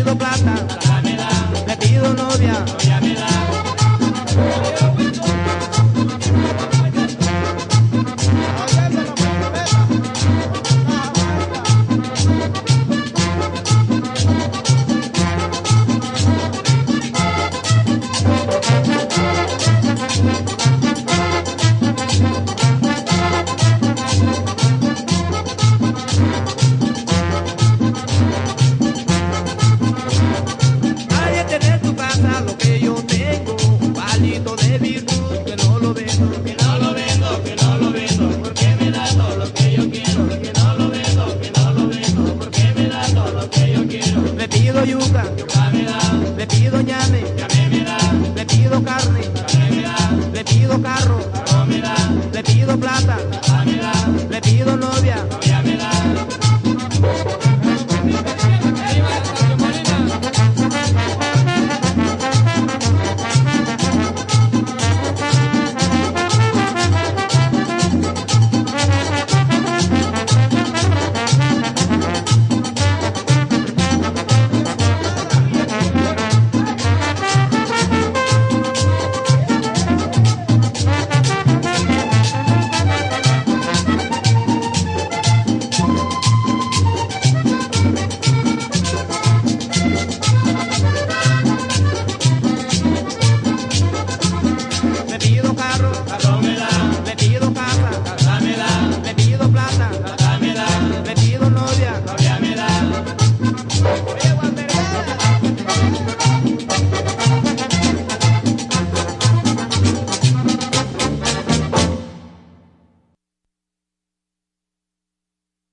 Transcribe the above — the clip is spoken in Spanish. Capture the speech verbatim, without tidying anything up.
pido plata, plata me da, le pido novia, novia me da. hay que tener tu casa lo que yo tengo, un palito de virtud que no lo vendo, Que no lo vendo, que no lo vendo, porque me da todo lo que yo quiero. Que no lo vendo, que no lo vendo, porque me da todo lo que yo quiero. le pido yuca, Yuca me da, le pido ñame,